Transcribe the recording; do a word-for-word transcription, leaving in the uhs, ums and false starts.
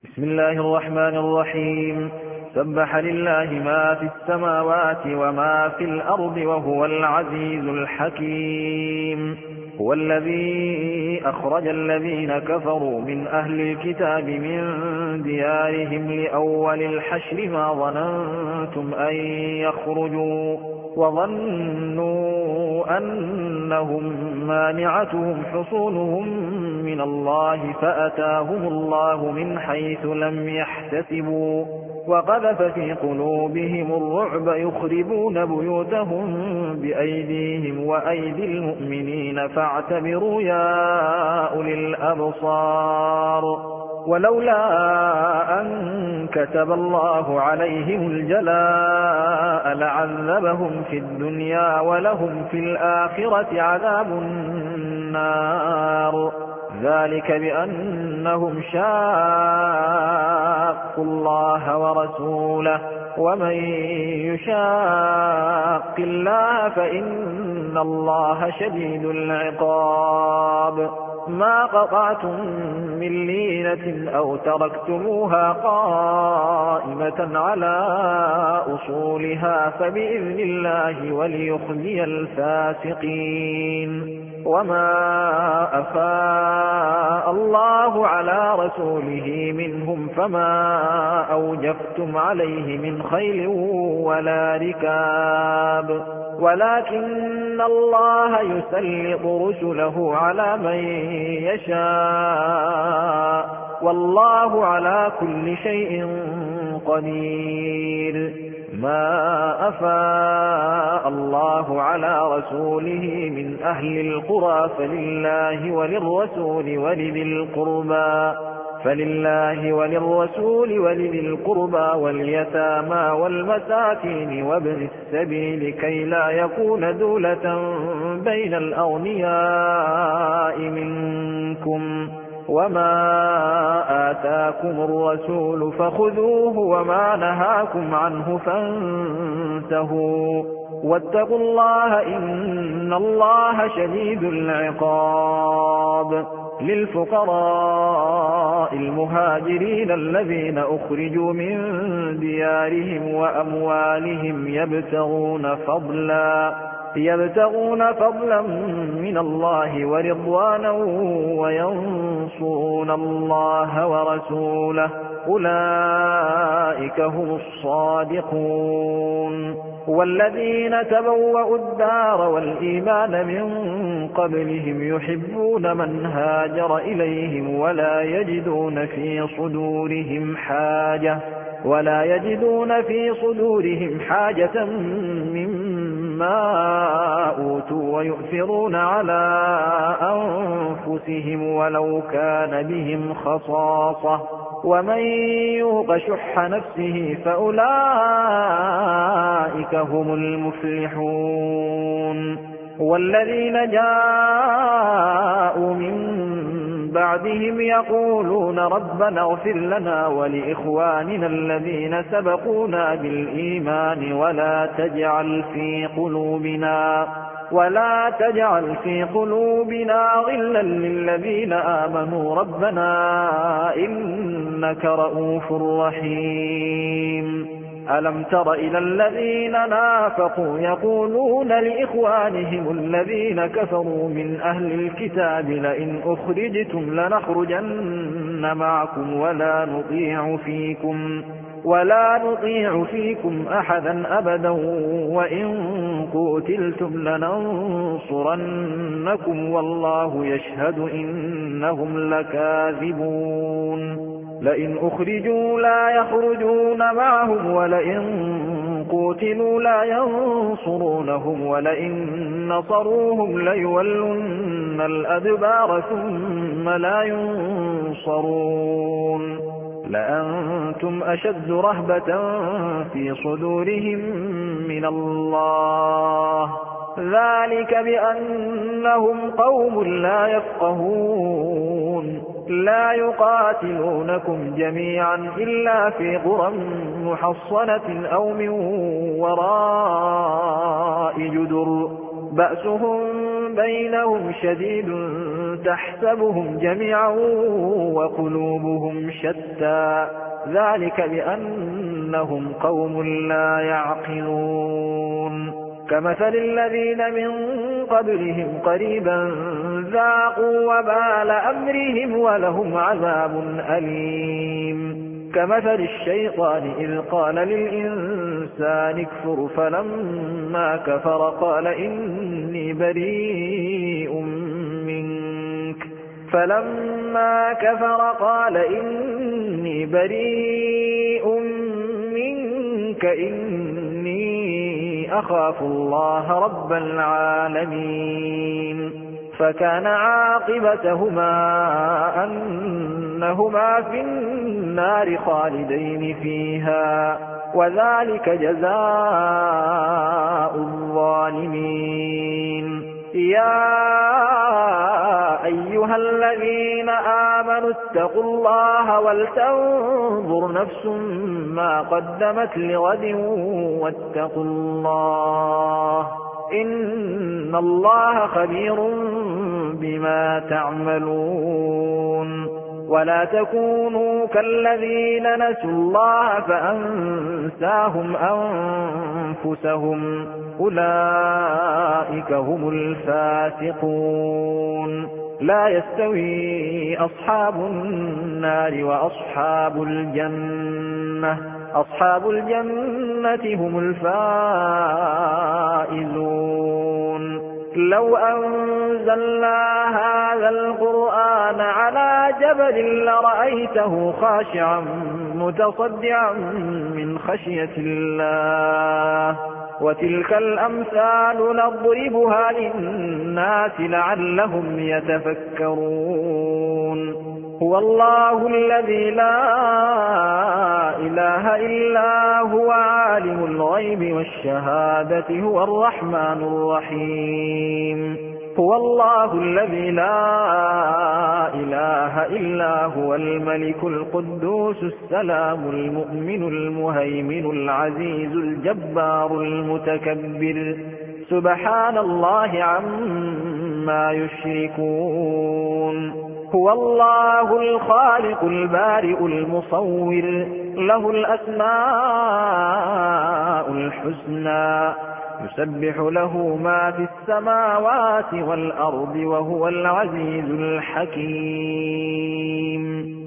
بسم الله الرحمن الرحيم. سبح لله ما في السماوات وما في الأرض وهو العزيز الحكيم. هو الذي أخرج الذين كفروا من أهل الكتاب من ديارهم لأول الحشر ما ظننتم أن يخرجوا وظنوا أنهم مانعتهم حصونهم من الله فأتاهم الله من حيث لم يحتسبوا وقذف في قلوبهم الرعب يخربون بيوتهم بأيديهم وأيدي المؤمنين فاعتبروا يا أولي الأبصار. ولولا أن كتب الله عليهم الجلاء لعذبهم في الدنيا ولهم في الآخرة عذاب النار. ذلك بأنهم شاقوا الله ورسوله ومن يشاق الله فإن الله شديد العقاب. ما قطعتم من لينة أو تركتموها قائمة على أصولها فبإذن الله وليخزي الفاسقين. وما أفاء الله على رسوله منهم فما أوجفتم عليه من خيل ولا ركاب ولكن الله يسلط رسله على من يشاء والله على كل شيء قدير. ما أفاء الله على رسوله من أهل القرى فلله وللرسول ولذي القربى فلله وللرسول ولذي القربى واليتامى والمساكين وابن السبيل كي لا يكون دولة بين الأغنياء منكم. وما آتاكم الرسول فخذوه وما نهاكم عنه فانتهوا واتقوا الله إن الله شديد العقاب. للفقراء المهاجرين الذين أخرجوا من ديارهم وأموالهم يبتغون فضلا يبتغون فضلا من الله ورضوانا وينصرون الله ورسوله أولئك هم الصادقون. والذين تبوأوا الدار والإيمان من قبلهم يحبون من هاجر إليهم ولا يجدون في صدورهم حاجة ولا يجدون في صدورهم حاجة مما أوتوا ويؤثرون على أنفسهم ولو كان بهم خصاصة ومن يوق شح نفسه فأولئك هم المفلحون. والذين جاءوا من بعدهم يقولون ربنا اغفر لنا ولإخواننا الذين سبقونا بالإيمان ولا تجعل في قلوبنا ولا تجعل في قلوبنا غلا للذين آمنوا ربنا إنك رؤوف رحيم. ألم تر إلى الذين نافقوا يقولون لإخوانهم الذين كفروا من أهل الكتاب لئن أخرجتم لنخرجن معكم ولا نطيع فيكم ولا نطيع فيكم أحدا أبدا وإن قتلتم لننصرنكم والله يشهد إنهم لكاذبون. لئن أخرجوا لا يخرجون معهم ولئن قتلوا لا ينصرونهم ولئن نصروهم ليولن الأدبار ثم لا ينصرون. لأنتم أشد رهبة في صدورهم من الله ذلك بأنهم قوم لا يفقهون. لا يقاتلونكم جميعا إلا في قرى محصنة أو من وراء جدر بأسهم بينهم شديد تحسبهم جميعا وقلوبهم شتى ذلك بأنهم قوم لا يعقلون كمثل الذين من قبلهم قريبا ذاقوا وبال أمرهم ولهم عذاب أليم كمثل الشيطان إذ قال للإنسان اكفر فلما كفر قال إني بريء منك فلما كفر قال إني بريء منك إني أخاف الله رب العالمين فكان عاقبتهما أنهما في النار خالدين فيها وذلك جزاء الظالمين يا أيها الذين آمنوا اتقوا الله ولتنظر نفس ما قدمت لغد واتقوا الله إن الله خبير بما تعملون ولا تكونوا كالذين نسوا الله فأنساهم أنفسهم أولئك هم الفاسقون لا يستوي أصحاب النار وأصحاب الجنة أصحاب الجنة هم الفائزون لو أنزلنا هذا القرآن على جبل لرأيته خاشعا متصدعا من خشية الله وتلك الأمثال نضربها للناس لعلهم يتفكرون هو الله الذي لا إله إلا هو عالم الغيب والشهادة هو الرحمن الرحيم هو الله الذي لا إله إلا هو الملك القدوس السلام المؤمن المهيمن العزيز الجبار المتكبر سبحان الله عما يشركون هو الله الخالق البارئ المصور له الأسماء الحسنى يسبح له ما في السماوات والأرض وهو العزيز الحكيم